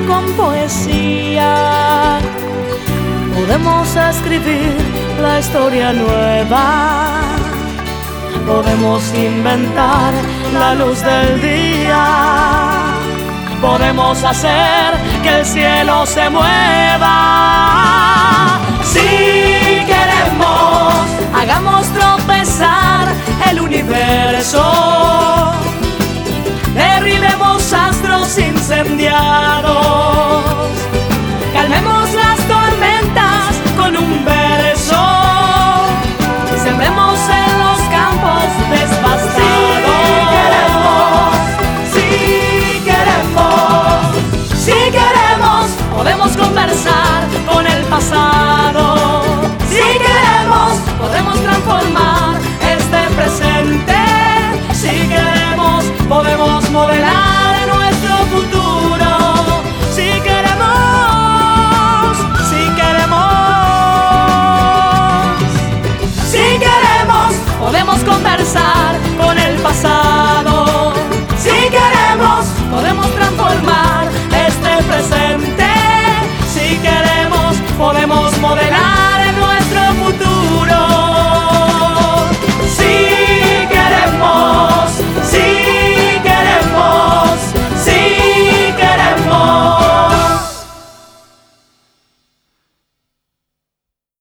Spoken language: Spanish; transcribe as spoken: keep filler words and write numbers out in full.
con poesía podemos escribir la historia nueva. Podemos inventar la luz del día. Podemos hacer que el cielo se mueva. Si queremos, hagamos tropezar el universo. Derribemos astros incendiados. Calmemos las tormentas con un verso. Sembremos en los campos devastados. Si queremos, si queremos, si queremos, podemos conversar con el pasado. Si queremos, podemos transformar este presente. Si queremos, podemos modelar nuestro futuro. Si queremos, si queremos, si queremos, podemos conversar con el pasado. Si queremos, podemos transformar este presente. Si queremos, podemos modelar